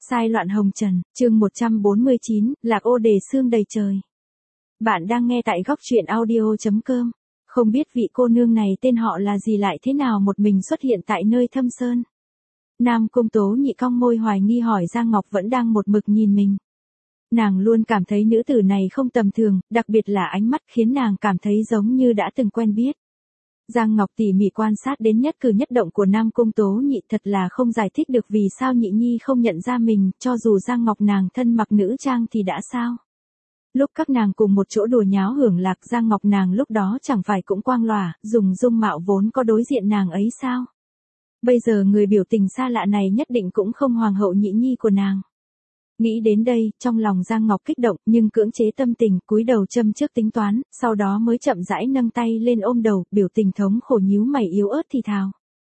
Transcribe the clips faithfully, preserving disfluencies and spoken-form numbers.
Sai loạn hồng trần, chương một trăm bốn mươi chín, lạc ô đề xương đầy trời. Bạn đang nghe tại góc truyện audio chấm com. Không biết vị cô nương này tên họ là gì lại thế nào một mình xuất hiện tại nơi thâm sơn. Nam Cung Tố Nhị cong môi hoài nghi hỏi Giang Ngọc vẫn đang một mực nhìn mình. Nàng luôn cảm thấy nữ tử này không tầm thường, đặc biệt là ánh mắt khiến nàng cảm thấy giống như đã từng quen biết. Giang Ngọc tỉ mỉ quan sát đến nhất cử nhất động của Nam Cung Tố Nhị, thật là không giải thích được vì sao Nhị Nhi không nhận ra mình, cho dù Giang Ngọc nàng thân mặc nữ trang thì đã sao. Lúc các nàng cùng một chỗ đùa nháo hưởng lạc, Giang Ngọc nàng lúc đó chẳng phải cũng quang lòa, dùng dung mạo vốn có đối diện nàng ấy sao. Bây giờ người biểu tình xa lạ này nhất định cũng không hoàng hậu Nhị Nhi của nàng. Nghĩ đến đây, trong lòng Giang Ngọc kích động, nhưng cưỡng chế tâm tình, cúi đầu châm trước tính toán, sau đó mới chậm rãi nâng tay lên ôm đầu, biểu tình thống khổ nhíu mày yếu ớt thì thào.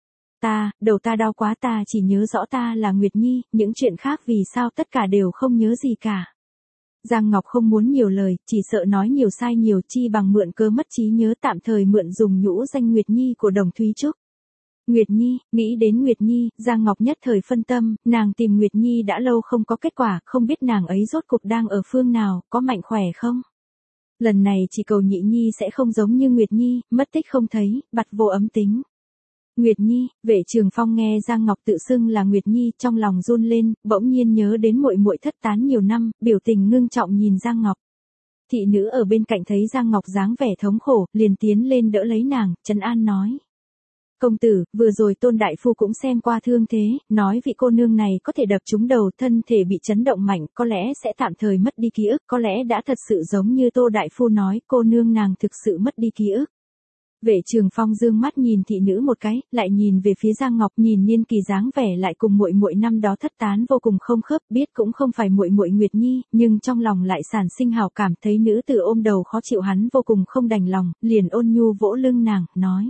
Ta, đầu ta đau quá, ta chỉ nhớ rõ ta là Nguyệt Nhi, những chuyện khác vì sao tất cả đều không nhớ gì cả. Giang Ngọc không muốn nhiều lời, chỉ sợ nói nhiều sai nhiều, chi bằng mượn cớ mất trí nhớ tạm thời mượn dùng nhũ danh Nguyệt Nhi của Đồng Thúy Trúc. Nguyệt Nhi, nghĩ đến Nguyệt Nhi, Giang Ngọc nhất thời phân tâm, nàng tìm Nguyệt Nhi đã lâu không có kết quả, không biết nàng ấy rốt cuộc đang ở phương nào, có mạnh khỏe không? Lần này chỉ cầu Nhị Nhi sẽ không giống như Nguyệt Nhi, mất tích không thấy, bặt vô ấm tính. Nguyệt Nhi, Vệ Trường Phong nghe Giang Ngọc tự xưng là Nguyệt Nhi, trong lòng run lên, bỗng nhiên nhớ đến muội muội thất tán nhiều năm, biểu tình ngưng trọng nhìn Giang Ngọc. Thị nữ ở bên cạnh thấy Giang Ngọc dáng vẻ thống khổ, liền tiến lên đỡ lấy nàng, trấn an nói. Công tử, vừa rồi Tôn Đại Phu cũng xem qua thương thế, nói vị cô nương này có thể đập trúng đầu, thân thể bị chấn động mạnh, có lẽ sẽ tạm thời mất đi ký ức, có lẽ đã thật sự giống như Tô Đại Phu nói, cô nương nàng thực sự mất đi ký ức. Vệ Trường Phong dương mắt nhìn thị nữ một cái, lại nhìn về phía Giang Ngọc, nhìn niên kỳ dáng vẻ lại cùng muội muội năm đó thất tán vô cùng không khớp, biết cũng không phải muội muội Nguyệt Nhi, nhưng trong lòng lại sản sinh hảo cảm, thấy nữ tử ôm đầu khó chịu hắn vô cùng không đành lòng, liền ôn nhu vỗ lưng nàng, nói.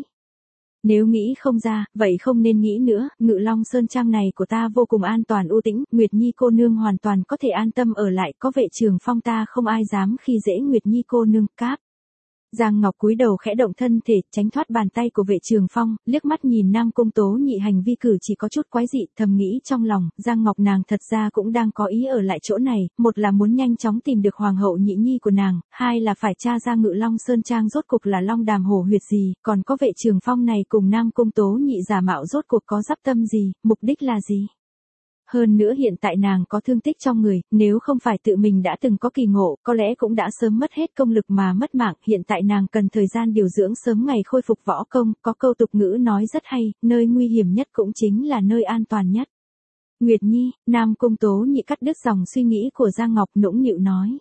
Nếu nghĩ không ra, vậy không nên nghĩ nữa, Ngự Long Sơn Trang này của ta vô cùng an toàn u tĩnh, Nguyệt Nhi cô nương hoàn toàn có thể an tâm ở lại, có Vệ Trường Phong ta không ai dám khi dễ Nguyệt Nhi cô nương, cáp. Giang Ngọc cúi đầu khẽ động thân thể, tránh thoát bàn tay của Vệ Trường Phong, liếc mắt nhìn Nam Cung Tố Nhị hành vi cử chỉ có chút quái dị, thầm nghĩ trong lòng, Giang Ngọc nàng thật ra cũng đang có ý ở lại chỗ này, một là muốn nhanh chóng tìm được hoàng hậu Nhị Nhi của nàng, hai là phải tra ra Ngự Long Sơn Trang rốt cục là Long Đàm hổ huyệt gì, còn có Vệ Trường Phong này cùng Nam Cung Tố Nhị giả mạo rốt cuộc có dắp tâm gì, mục đích là gì. Hơn nữa hiện tại nàng có thương tích trong người, nếu không phải tự mình đã từng có kỳ ngộ, có lẽ cũng đã sớm mất hết công lực mà mất mạng, hiện tại nàng cần thời gian điều dưỡng sớm ngày khôi phục võ công, có câu tục ngữ nói rất hay, nơi nguy hiểm nhất cũng chính là nơi an toàn nhất. Nguyệt Nhi, Nam Cung Tố Nhị cắt đứt dòng suy nghĩ của Giang Ngọc, nũng nịu nói.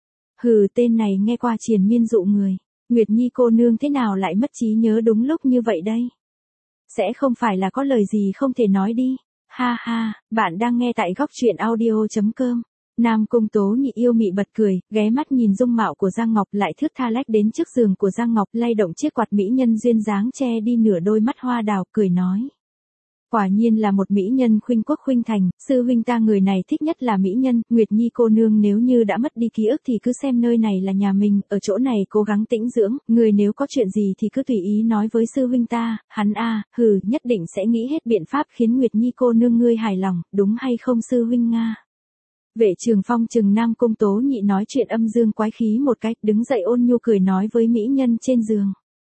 Hừ, tên này nghe qua triền miên dụ người, Nguyệt Nhi cô nương thế nào lại mất trí nhớ đúng lúc như vậy đây? Sẽ không phải là có lời gì không thể nói đi. Ha ha, bạn đang nghe tại góc truyện audio chấm com. Nam Cung Tố Nhị yêu mị bật cười, ghé mắt nhìn dung mạo của Giang Ngọc, lại thướt tha lách đến trước giường của Giang Ngọc, lay động chiếc quạt mỹ nhân duyên dáng che đi nửa đôi mắt hoa đào, cười nói. Quả nhiên là một mỹ nhân khuynh quốc khuynh thành, sư huynh ta người này thích nhất là mỹ nhân, Nguyệt Nhi cô nương nếu như đã mất đi ký ức thì cứ xem nơi này là nhà mình, ở chỗ này cố gắng tĩnh dưỡng, người nếu có chuyện gì thì cứ tùy ý nói với sư huynh ta, hắn a, hừ, nhất định sẽ nghĩ hết biện pháp khiến Nguyệt Nhi cô nương ngươi hài lòng, đúng hay không sư huynh nga. Vệ Trường Phong chừng Nam Cung Tố Nhị nói chuyện âm dương quái khí một cách, đứng dậy ôn nhu cười nói với mỹ nhân trên giường.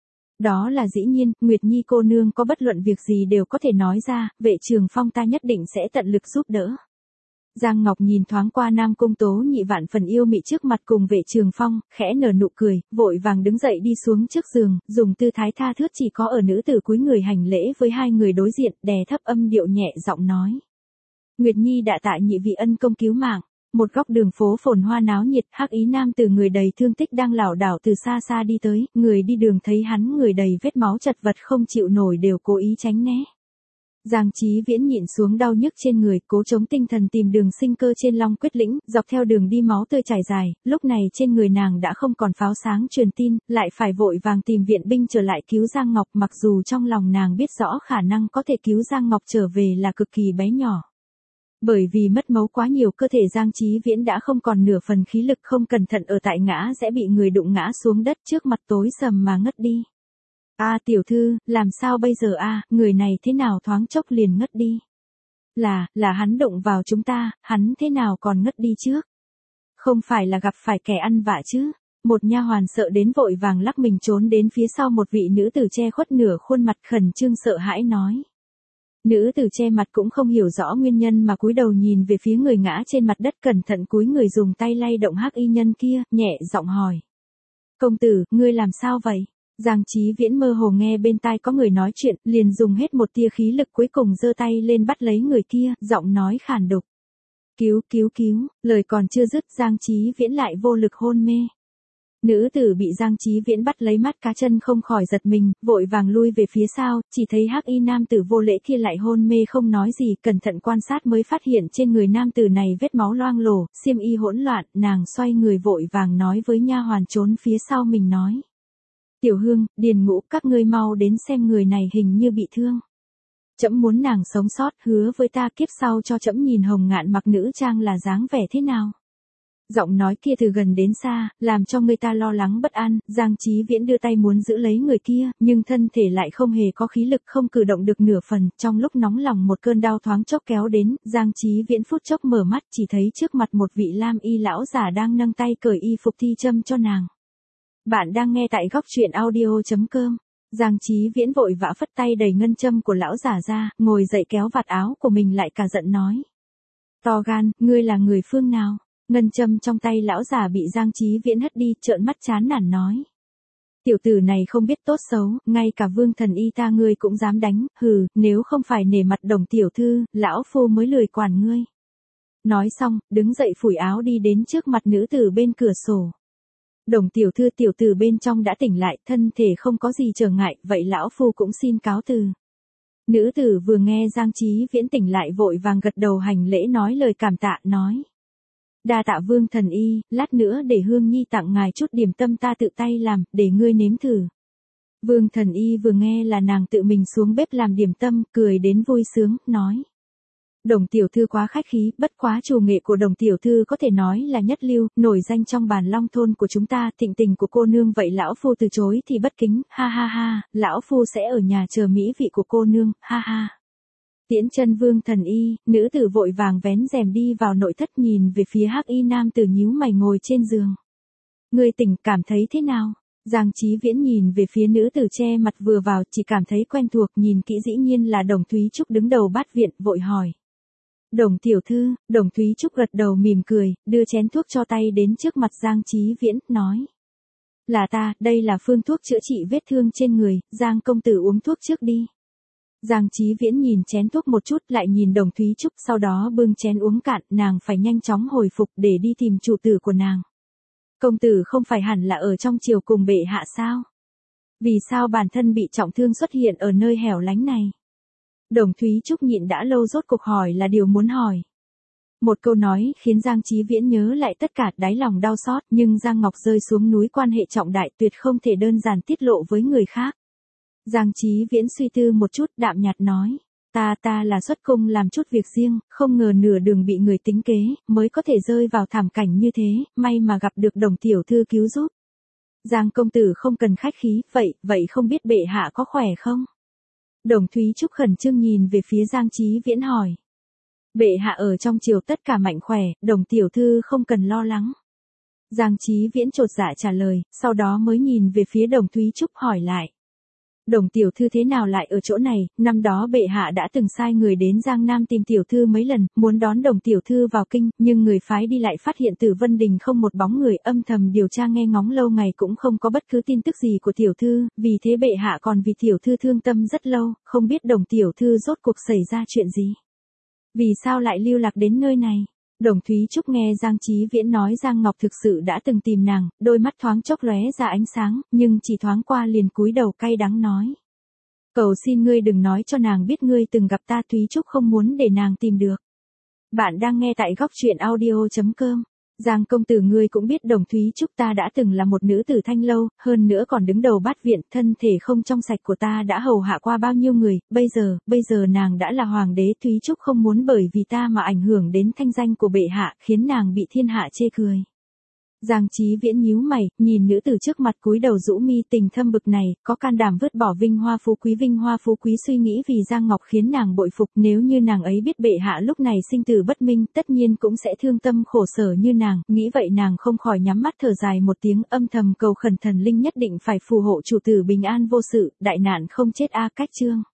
Đó là dĩ nhiên, Nguyệt Nhi cô nương có bất luận việc gì đều có thể nói ra, Vệ Trường Phong ta nhất định sẽ tận lực giúp đỡ. Giang Ngọc nhìn thoáng qua Nam Cung Tố Nhị vạn phần yêu mị trước mặt cùng Vệ Trường Phong, khẽ nở nụ cười, vội vàng đứng dậy đi xuống trước giường, dùng tư thái tha thướt chỉ có ở nữ tử cúi người hành lễ với hai người đối diện, đè thấp âm điệu nhẹ giọng nói. Nguyệt Nhi đã tạ nhị vị ân công cứu mạng. Một góc đường phố phồn hoa náo nhiệt, hắc ý nam từ người đầy thương tích đang lảo đảo từ xa xa đi tới, người đi đường thấy hắn người đầy vết máu chật vật không chịu nổi đều cố ý tránh né. Giang Chí Viễn nhịn xuống đau nhức trên người, cố chống tinh thần tìm đường sinh cơ trên Long Quyết Lĩnh, dọc theo đường đi máu tươi chảy dài, lúc này trên người nàng đã không còn pháo sáng truyền tin, lại phải vội vàng tìm viện binh trở lại cứu Giang Ngọc, mặc dù trong lòng nàng biết rõ khả năng có thể cứu Giang Ngọc trở về là cực kỳ bé nhỏ. Bởi vì mất máu quá nhiều, cơ thể Giang Chí Viễn đã không còn nửa phần khí lực, không cẩn thận ở tại ngã sẽ bị người đụng ngã xuống đất, trước mặt tối sầm mà ngất đi. A tiểu thư, làm sao bây giờ a, người này thế nào thoáng chốc liền ngất đi. Là, là hắn đụng vào chúng ta, hắn thế nào còn ngất đi trước? Không phải là gặp phải kẻ ăn vạ chứ? Một nha hoàn sợ đến vội vàng lắc mình trốn đến phía sau một vị nữ tử che khuất nửa khuôn mặt khẩn trương sợ hãi nói. Nữ tử che mặt cũng không hiểu rõ nguyên nhân mà cúi đầu nhìn về phía người ngã trên mặt đất cẩn thận cúi người dùng tay lay động hắc y nhân kia, nhẹ giọng hỏi. Công tử, ngươi làm sao vậy? Giang Chí Viễn mơ hồ nghe bên tai có người nói chuyện, liền dùng hết một tia khí lực cuối cùng giơ tay lên bắt lấy người kia, giọng nói khàn đục. Cứu, cứu, cứu, lời còn chưa dứt Giang Chí Viễn lại vô lực hôn mê. Nữ tử bị Giang Chí Viễn bắt lấy mắt cá chân không khỏi giật mình, vội vàng lui về phía sau, chỉ thấy hắc y nam tử vô lễ kia lại hôn mê không nói gì, cẩn thận quan sát mới phát hiện trên người nam tử này vết máu loang lổ, xiêm y hỗn loạn, nàng xoay người vội vàng nói với nha hoàn trốn phía sau mình nói. Tiểu Hương, Điền Ngũ, các ngươi mau đến xem người này hình như bị thương. Trẫm muốn nàng sống sót, hứa với ta kiếp sau cho trẫm nhìn Hồng Ngạn mặc nữ trang là dáng vẻ thế nào. Giọng nói kia từ gần đến xa, làm cho người ta lo lắng bất an, Giang Chí Viễn đưa tay muốn giữ lấy người kia, nhưng thân thể lại không hề có khí lực không cử động được nửa phần, trong lúc nóng lòng một cơn đau thoáng chốc kéo đến, Giang Chí Viễn phút chốc mở mắt chỉ thấy trước mặt một vị lam y lão giả đang nâng tay cởi y phục thi châm cho nàng. Bạn đang nghe tại góc truyện audio chấm com. Giang Chí Viễn vội vã phất tay đẩy ngân châm của lão giả ra, ngồi dậy kéo vạt áo của mình lại cả giận nói. To gan, ngươi là người phương nào? Ngân châm trong tay lão giả bị Giang Chí Viễn hất đi, trợn mắt chán nản nói. Tiểu tử này không biết tốt xấu, ngay cả vương thần y ta ngươi cũng dám đánh, hừ, nếu không phải nể mặt Đồng tiểu thư, lão phu mới lười quản ngươi. Nói xong, đứng dậy phủi áo đi đến trước mặt nữ tử bên cửa sổ. Đồng tiểu thư tiểu tử bên trong đã tỉnh lại, thân thể không có gì trở ngại, vậy lão phu cũng xin cáo từ. Nữ tử vừa nghe Giang Chí Viễn tỉnh lại vội vàng gật đầu hành lễ nói lời cảm tạ, nói. Đa tạ vương thần y, lát nữa để Hương Nhi tặng ngài chút điểm tâm ta tự tay làm, để ngươi nếm thử. Vương thần y vừa nghe là nàng tự mình xuống bếp làm điểm tâm, cười đến vui sướng, nói. Đồng tiểu thư quá khách khí, bất quá chủ nghệ của Đồng tiểu thư có thể nói là nhất lưu, nổi danh trong bản Long thôn của chúng ta, thịnh tình của cô nương vậy lão phu từ chối thì bất kính, ha ha ha, lão phu sẽ ở nhà chờ mỹ vị của cô nương, ha ha. Tiễn chân vương thần y, nữ tử vội vàng vén rèm đi vào nội thất nhìn về phía hắc y nam tử nhíu mày ngồi trên giường. Người tỉnh cảm thấy thế nào? Giang Chí Viễn nhìn về phía nữ tử che mặt vừa vào chỉ cảm thấy quen thuộc, nhìn kỹ dĩ nhiên là Đồng Thúy Trúc đứng đầu bát viện, vội hỏi. Đồng tiểu thư, Đồng Thúy Trúc gật đầu mỉm cười, đưa chén thuốc cho tay đến trước mặt Giang Chí Viễn, nói. Là ta, đây là phương thuốc chữa trị vết thương trên người, Giang công tử uống thuốc trước đi. Giang Chí Viễn nhìn chén thuốc một chút lại nhìn Đồng Thúy Trúc sau đó bưng chén uống cạn, nàng phải nhanh chóng hồi phục để đi tìm chủ tử của nàng. Công tử không phải hẳn là ở trong triều cùng bệ hạ sao? Vì sao bản thân bị trọng thương xuất hiện ở nơi hẻo lánh này? Đồng Thúy Trúc nhịn đã lâu rốt cuộc hỏi là điều muốn hỏi. Một câu nói khiến Giang Chí Viễn nhớ lại tất cả, đáy lòng đau xót, nhưng Giang Ngọc rơi xuống núi quan hệ trọng đại tuyệt không thể đơn giản tiết lộ với người khác. Giang Chí Viễn suy tư một chút đạm nhạt nói, ta ta là xuất cung làm chút việc riêng, không ngờ nửa đường bị người tính kế, mới có thể rơi vào thảm cảnh như thế, may mà gặp được Đồng tiểu thư cứu giúp. Giang công tử không cần khách khí, vậy, vậy không biết bệ hạ có khỏe không? Đồng Thúy Trúc khẩn trương nhìn về phía Giang Chí Viễn hỏi. Bệ hạ ở trong triều tất cả mạnh khỏe, Đồng tiểu thư không cần lo lắng. Giang Chí Viễn chột dạ trả lời, sau đó mới nhìn về phía Đồng Thúy Trúc hỏi lại. Đồng tiểu thư thế nào lại ở chỗ này, năm đó bệ hạ đã từng sai người đến Giang Nam tìm tiểu thư mấy lần, muốn đón Đồng tiểu thư vào kinh, nhưng người phái đi lại phát hiện Tử Vân Đình không một bóng người, âm thầm điều tra nghe ngóng lâu ngày cũng không có bất cứ tin tức gì của tiểu thư, vì thế bệ hạ còn vì tiểu thư thương tâm rất lâu, không biết Đồng tiểu thư rốt cuộc xảy ra chuyện gì. Vì sao lại lưu lạc đến nơi này? Đồng Thúy Trúc nghe Giang Chí Viễn nói Giang Ngọc thực sự đã từng tìm nàng, đôi mắt thoáng chốc lóe ra ánh sáng, nhưng chỉ thoáng qua liền cúi đầu cay đắng nói. Cầu xin ngươi đừng nói cho nàng biết ngươi từng gặp ta, Thúy Trúc không muốn để nàng tìm được. Bạn đang nghe tại góc truyện audio chấm com. Giang công tử ngươi cũng biết Đồng Thúy Trúc ta đã từng là một nữ tử thanh lâu, hơn nữa còn đứng đầu bát viện, thân thể không trong sạch của ta đã hầu hạ qua bao nhiêu người, bây giờ, bây giờ nàng đã là hoàng đế, Thúy Trúc không muốn bởi vì ta mà ảnh hưởng đến thanh danh của bệ hạ, khiến nàng bị thiên hạ chê cười. Giang Chí Viễn nhíu mày, nhìn nữ tử trước mặt cúi đầu rũ mi tình thâm bực này, có can đảm vứt bỏ vinh hoa phú quý vinh hoa phú quý suy nghĩ vì Giang Ngọc khiến nàng bội phục, nếu như nàng ấy biết bệ hạ lúc này sinh tử bất minh, tất nhiên cũng sẽ thương tâm khổ sở như nàng, nghĩ vậy nàng không khỏi nhắm mắt thở dài một tiếng, âm thầm cầu khẩn thần linh nhất định phải phù hộ chủ tử bình an vô sự, đại nạn không chết a. Cách chương